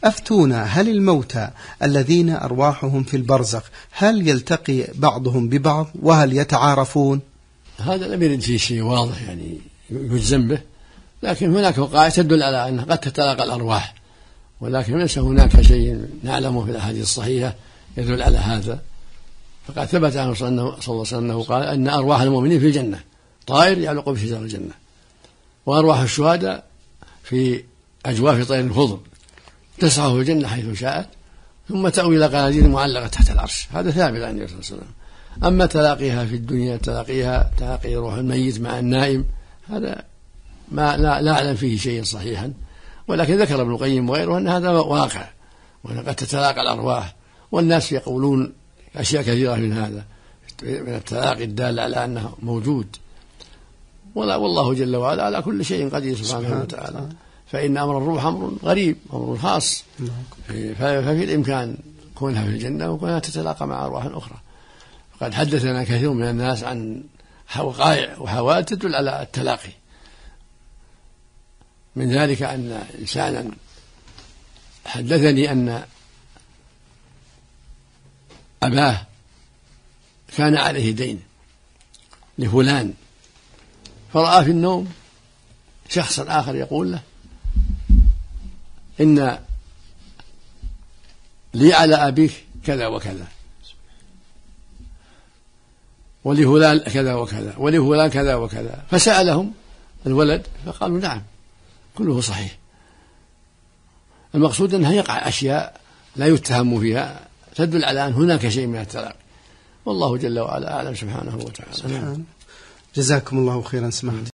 أفتونا، هل الموتى الذين أرواحهم في البرزخ هل يلتقي بعضهم ببعض وهل يتعارفون؟ هذا لم يرد فيه شيء واضح يعني يجزم به، لكن هناك وقائع تدل على أنها قد تتلاقى الأرواح، ولكن ليس هناك شيء نعلمه في الأحاديث الصحيحة يدل على هذا. فقد ثبت عنه صلى الله عليه وسلم أنه قال أن أرواح المؤمنين في الجنة طائر يعلق بشجر الجنة، وأرواح الشهداء في أجواف طير الخضر تسعى في الجنة حيث شاءت ثم تأوي إلى قناديل معلقة تحت العرش. هذا ثابت عن النبي صلى الله عليه وسلم. أما تلاقيها في الدنيا تلاقي روح الميت مع النائم، هذا ما لا أعلم فيه شيء صحيحا، ولكن ذكر ابن القيم وغيره أن هذا واقع وأن قد تتلاقى الأرواح، والناس يقولون أشياء كثيرة من هذا من التلاقي الدال على أنه موجود. والله جل وعلا على كل شيء قدير سبحانه وتعالى، فإن أمر الروح أمر غريب، أمر خاص، ففي الإمكان كونها في الجنة وكونها تتلاقى مع أرواح أخرى. فقد حدثنا كثير من الناس عن وقائع وحوادث تدل على التلاقي، من ذلك أن إنسانا حدثني أن أباه كان عليه دين لفلان، فرأى في النوم شخصا آخر يقول له إن لي على أبيك كذا وكذا، ولفلان كذا وكذا، ولفلان كذا وكذا. فسألهم الولد فقالوا نعم كله صحيح. المقصود أنها يقع أشياء لا يتهم فيها تدل على أن هناك شيء من التلاقي، والله جل وعلا أعلم سبحانه وتعالى. جزاكم الله خيرا سماحة